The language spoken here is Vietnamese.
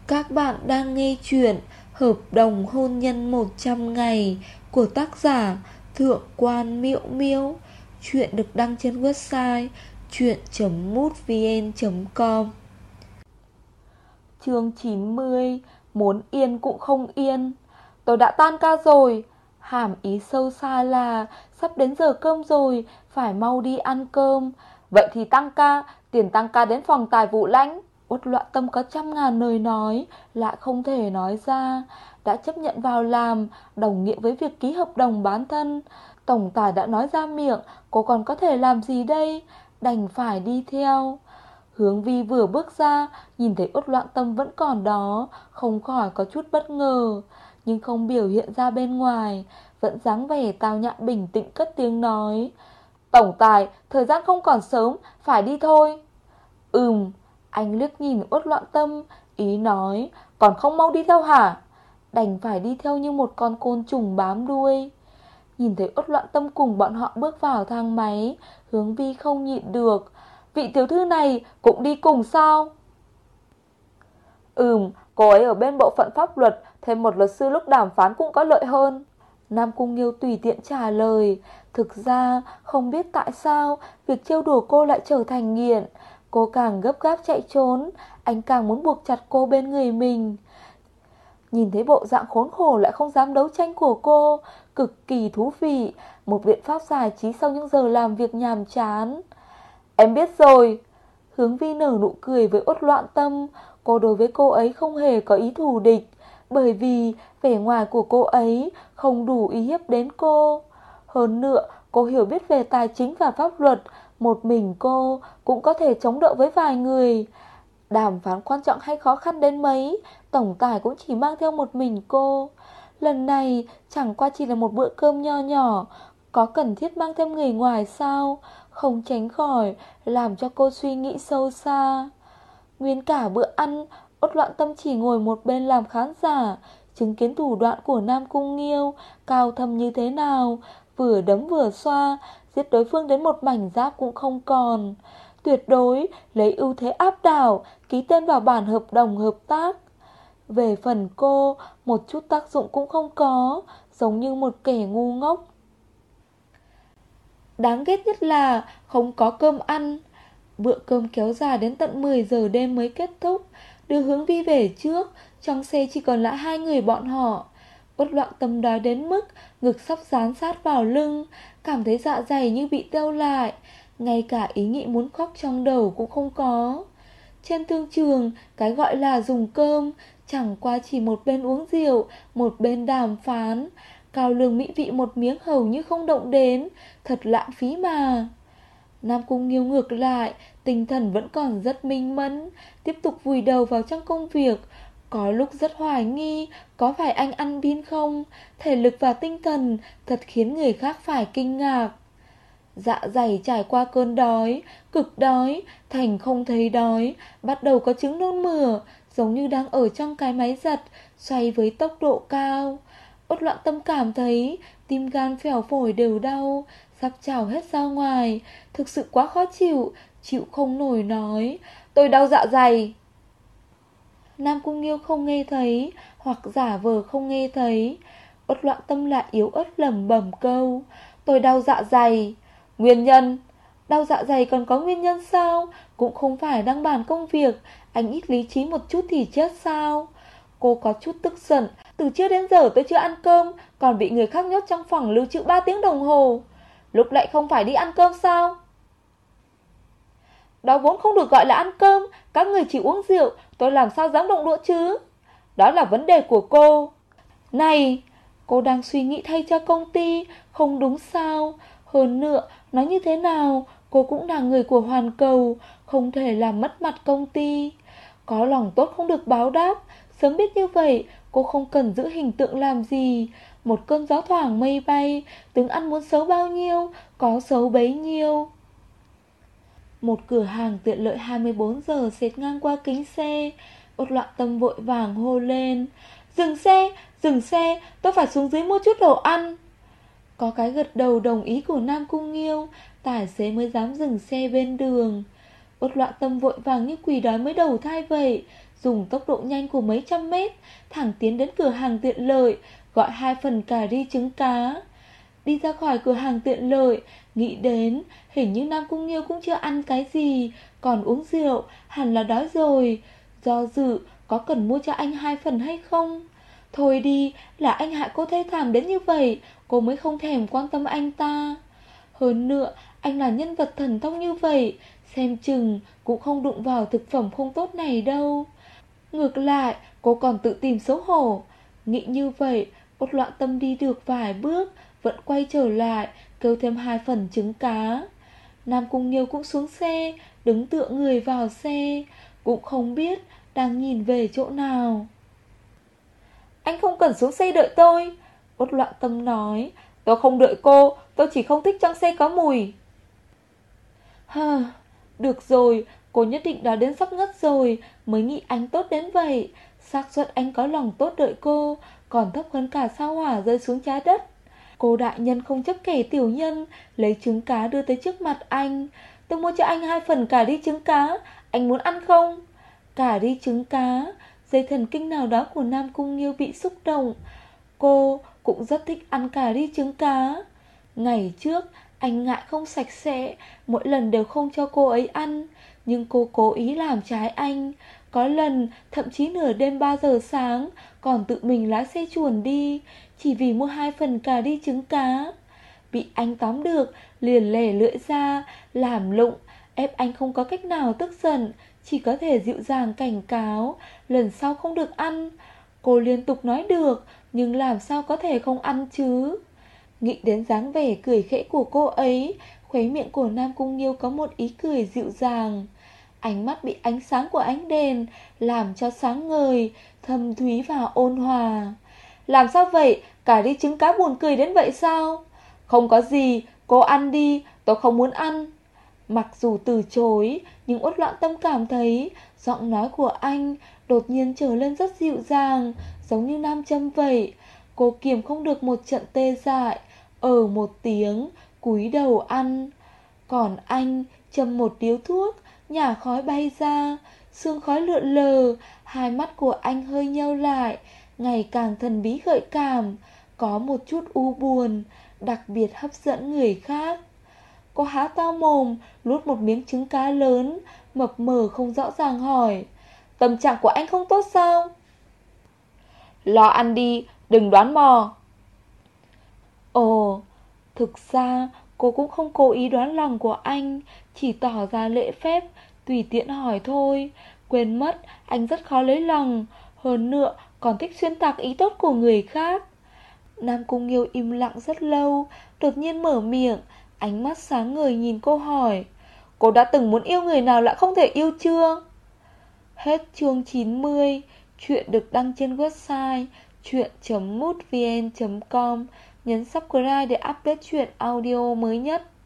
Các bạn đang nghe chuyện Hợp đồng hôn nhân 100 ngày của tác giả Thượng quan Miễu Miễu. Chuyện được đăng trên website chuyện.mútvn.com. Chương 90. Muốn yên cũng không yên. Tôi đã tan ca rồi. Hàm ý sâu xa là sắp đến giờ cơm rồi, phải mau đi ăn cơm. Vậy thì tăng ca, tiền tăng ca đến phòng tài vụ lãnh. Uất Loạn Tâm có trăm ngàn lời nói, lại không thể nói ra. Đã chấp nhận vào làm, đồng nghĩa với việc ký hợp đồng bán thân. Tổng tài đã nói ra miệng, cô còn có thể làm gì đây? Đành phải đi theo. Hướng Vi vừa bước ra, nhìn thấy Uất Loạn Tâm vẫn còn đó, không khỏi có chút bất ngờ, nhưng không biểu hiện ra bên ngoài, vẫn dáng vẻ tao nhã bình tĩnh cất tiếng nói: Tổng tài, thời gian không còn sớm, phải đi thôi. Anh liếc nhìn Uất Loạn Tâm, ý nói: còn không mau đi theo hả? Đành phải đi theo như một con côn trùng bám đuôi. Nhìn thấy Uất Loạn Tâm cùng bọn họ bước vào thang máy, Hướng Vi không nhịn được: vị tiểu thư này cũng đi cùng sao? Cô ấy ở bên bộ phận pháp luật, thêm một luật sư lúc đàm phán cũng có lợi hơn. Nam Cung Nghiêu tùy tiện trả lời. Thực ra không biết tại sao việc trêu đùa cô lại trở thành nghiện. Cô càng gấp gáp chạy trốn, anh càng muốn buộc chặt cô bên người mình. Nhìn thấy bộ dạng khốn khổ lại không dám đấu tranh của cô, cực kỳ thú vị, một biện pháp giải trí sau những giờ làm việc nhàm chán. Em biết rồi. Hướng Vi nở nụ cười với Uất Loạn Tâm. Cô đối với cô ấy không hề có ý thù địch, bởi vì vẻ ngoài của cô ấy không đủ uy hiếp đến cô. Hơn nữa, cô hiểu biết về tài chính và pháp luật, một mình cô cũng có thể chống đỡ với vài người. Đàm phán quan trọng hay khó khăn đến mấy, tổng tài cũng chỉ mang theo một mình cô. Lần này chẳng qua chỉ là một bữa cơm nho nhỏ, có cần thiết mang thêm người ngoài sao? Không tránh khỏi làm cho cô suy nghĩ sâu xa. Nguyên cả bữa ăn, Uất Loạn Tâm chỉ ngồi một bên làm khán giả, chứng kiến thủ đoạn của Nam Cung Nghiêu cao thâm như thế nào, vừa đấm vừa xoa, giết đối phương đến một mảnh giáp cũng không còn. Tuyệt đối lấy ưu thế áp đảo, ký tên vào bản hợp đồng hợp tác. Về phần cô, một chút tác dụng cũng không có, giống như một kẻ ngu ngốc. Đáng ghét nhất là không có cơm ăn. Bữa cơm kéo dài đến tận 10 giờ đêm mới kết thúc. Đưa Hướng Vi về trước, trong xe chỉ còn lại hai người bọn họ. Uất Loạn Tâm đói đến mức ngực sắp dán sát vào lưng, cảm thấy dạ dày như bị teo lại, ngay cả ý nghĩ muốn khóc trong đầu cũng không có. Trên thương trường, cái gọi là dùng cơm chẳng qua chỉ một bên uống rượu, một bên đàm phán. Cao lương mỹ vị một miếng hầu như không động đến, thật lãng phí mà. Nam Cung Nghiêu ngược lại, tinh thần vẫn còn rất minh mẫn, tiếp tục vùi đầu vào trong công việc. Có lúc rất hoài nghi có phải anh ăn pin không. Thể lực và tinh thần thật khiến người khác phải kinh ngạc. Dạ dày trải qua cơn đói, cực đói, thành không thấy đói, bắt đầu có chứng nôn mửa, giống như đang ở trong cái máy giặt, xoay với tốc độ cao. Uất Loạn Tâm cảm thấy tim gan phèo phổi đều đau, sắp trào hết ra ngoài, thực sự quá khó chịu, chịu không nổi nói: tôi đau dạ dày. Nam Cung Nghiêu không nghe thấy, hoặc giả vờ không nghe thấy. Uất Loạn Tâm lại yếu ớt lẩm bẩm câu: tôi đau dạ dày. Nguyên nhân? Đau dạ dày còn có nguyên nhân sao? Cũng không phải đang bàn công việc, anh ít lý trí một chút thì chết sao? Cô có chút tức giận. Từ trước đến giờ tôi chưa ăn cơm, còn bị người khác nhốt trong phòng lưu trữ 3 tiếng đồng hồ. Lúc lại không phải đi ăn cơm sao? Đó vốn không được gọi là ăn cơm, các người chỉ uống rượu, tôi làm sao dám động đũa chứ? Đó là vấn đề của cô. Này, cô đang suy nghĩ thay cho công ty, không đúng sao? Hơn nữa, nói như thế nào, cô cũng là người của hoàn cầu, không thể làm mất mặt công ty. Có lòng tốt không được báo đáp. Sớm biết như vậy, cô không cần giữ hình tượng làm gì. Một cơn gió thoảng mây bay, tướng ăn muốn xấu bao nhiêu, có xấu bấy nhiêu. Một cửa hàng tiện lợi 24 giờ xẹt ngang qua kính xe. Uất Loạn Tâm vội vàng hô lên: dừng xe, tôi phải xuống dưới mua chút đồ ăn. Có cái gật đầu đồng ý của Nam Cung Nghiêu, tài xế mới dám dừng xe bên đường. Uất Loạn Tâm vội vàng như quỷ đói mới đầu thai vậy, dùng tốc độ nhanh của mấy trăm mét, thẳng tiến đến cửa hàng tiện lợi, gọi 2 phần cà ri trứng cá. Đi ra khỏi cửa hàng tiện lợi, nghĩ đến hình như Nam Cung Nghiêu cũng chưa ăn cái gì, còn uống rượu, hẳn là đói rồi. Do dự có cần mua cho anh 2 phần hay không. Thôi đi, là anh hại cô thê thảm đến như vậy, cô mới không thèm quan tâm anh ta. Hơn nữa, anh là nhân vật thần thông như vậy, xem chừng cũng không đụng vào thực phẩm không tốt này đâu. Ngược lại, cô còn tự tìm xấu hổ. Nghĩ như vậy, Út Loạn Tâm đi được vài bước, vẫn quay trở lại, kêu thêm 2 phần trứng cá. Nam Cung Nghiêu cũng xuống xe, đứng tựa người vào xe, cũng không biết đang nhìn về chỗ nào. Anh không cần xuống xe đợi tôi, Út Loạn Tâm nói. Tôi không đợi cô, tôi chỉ không thích trong xe có mùi. Hờ, được rồi, cô nhất định đã đến sắp ngất rồi mới nghĩ anh tốt đến vậy. Xác suất anh có lòng tốt đợi cô còn thấp hơn cả sao hỏa rơi xuống trái đất. Cô đại nhân không chấp kẻ tiểu nhân, lấy trứng cá đưa tới trước mặt anh. Tôi mua cho anh 2 phần cà ri trứng cá, anh muốn ăn không? Cà ri trứng cá, dây thần kinh nào đó của Nam Cung Nghiêu bị xúc động. Cô cũng rất thích ăn cà ri trứng cá. Ngày trước anh ngại không sạch sẽ, mỗi lần đều không cho cô ấy ăn. Nhưng cô cố ý làm trái anh. Có lần thậm chí nửa đêm 3 giờ sáng còn tự mình lái xe chuồn đi, chỉ vì mua 2 phần cà ri trứng cá. Bị anh tóm được, liền lè lưỡi ra, làm lụng, ép anh không có cách nào tức giận, chỉ có thể dịu dàng cảnh cáo, lần sau không được ăn. Cô liên tục nói được, nhưng làm sao có thể không ăn chứ. Nghĩ đến dáng vẻ cười khẽ của cô ấy, khóe miệng của Nam Cung Nghiêu có một ý cười dịu dàng. Ánh mắt bị ánh sáng của ánh đèn làm cho sáng ngời, thâm thúy và ôn hòa. Làm sao vậy? Cà ri trứng cá buồn cười đến vậy sao? Không có gì, cô ăn đi, tôi không muốn ăn. Mặc dù từ chối, nhưng Uất Loạn Tâm cảm thấy giọng nói của anh đột nhiên trở lên rất dịu dàng, giống như nam châm vậy. Cô kiềm không được một trận tê dại, một tiếng, cúi đầu ăn. Còn anh châm một điếu thuốc, nhả khói bay ra, sương khói lượn lờ, hai mắt của anh hơi nheo lại, ngày càng thần bí gợi cảm, có một chút u buồn, đặc biệt hấp dẫn người khác. Cô há to mồm, nuốt một miếng trứng cá lớn, mập mờ không rõ ràng hỏi, tâm trạng của anh không tốt sao? Lo ăn đi, đừng đoán mò. Ồ, thực ra cô cũng không cố ý đoán lòng của anh, chỉ tỏ ra lễ phép, tùy tiện hỏi thôi. Quên mất anh rất khó lấy lòng, hơn nữa còn thích xuyên tạc ý tốt của người khác. Nam Cung Nghiêu im lặng rất lâu, đột nhiên mở miệng, ánh mắt sáng ngời nhìn cô hỏi, cô đã từng muốn yêu người nào lại không thể yêu chưa? Hết chương 90. Chuyện được đăng trên website chuyện.mútvn.com. Nhấn subscribe để update chuyện audio mới nhất.